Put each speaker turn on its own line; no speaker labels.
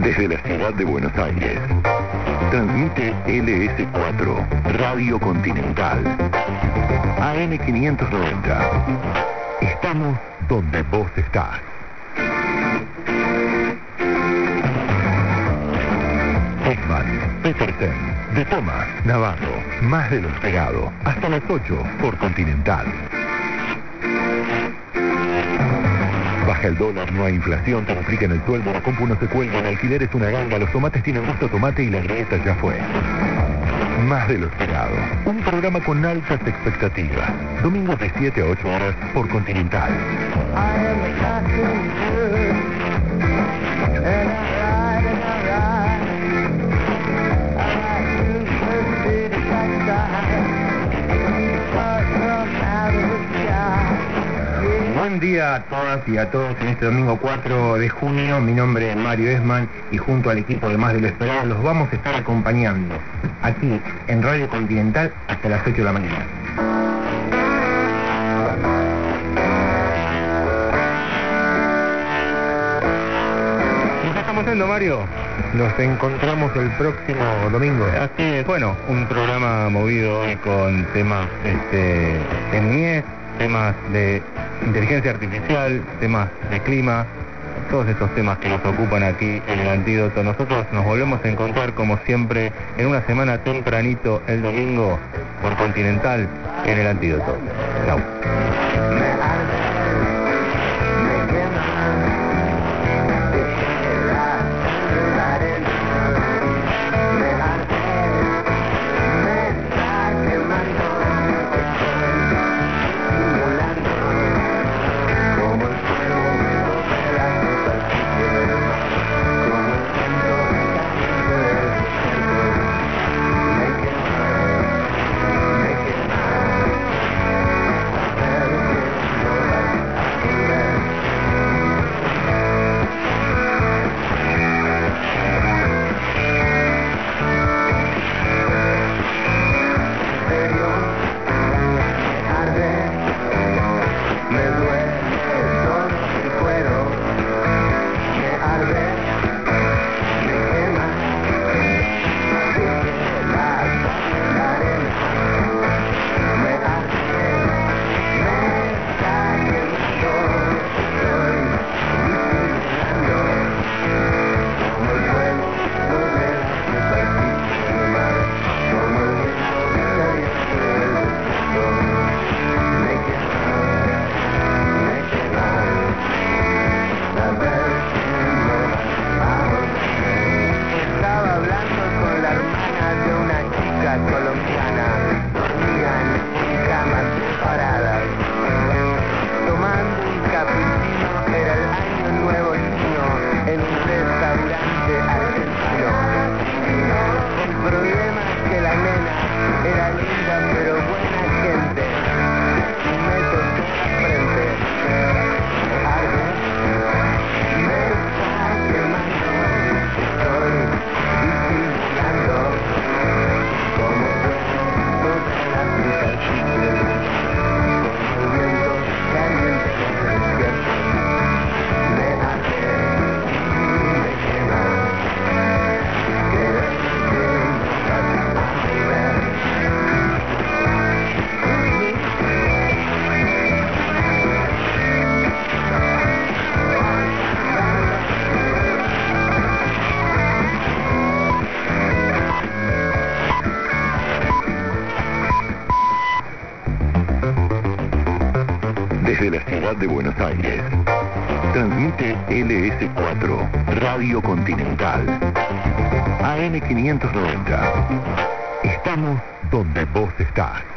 Desde la ciudad de Buenos Aires, transmite LS4, Radio Continental, AM590. Estamos donde vos estás. Hoffman, Petersen, De Thomas, Navarro, más de lo esperado, hasta las 8 por Continental. Baja el dólar, no hay inflación, te aplican el sueldo, la compu no se cuelga, el alquiler es una ganga, los tomates tienen gusto a tomate y la grieta ya fue. Más de lo esperado. Un programa con altas expectativas. Domingos de 7 a 8 horas por Continental.
Buen día a todas y a todos en este domingo 4 de junio. Mi nombre es Mario Esman y junto al equipo de Más de lo Esperado los vamos a estar acompañando aquí en Radio Continental hasta las 8 de la mañana. ¿Qué estamos haciendo, Mario? Nos encontramos el próximo domingo.
Así es, bueno, un programa movido hoy con temas de niñez, temas de inteligencia artificial, temas de clima, todos estos temas que nos ocupan aquí en El Antídoto. Nosotros nos volvemos a encontrar como siempre en una semana tempranito el domingo por Continental en El Antídoto. Chau.
Desde la ciudad de Buenos Aires, transmite LS4, Radio Continental, AM590. Estamos donde vos estás.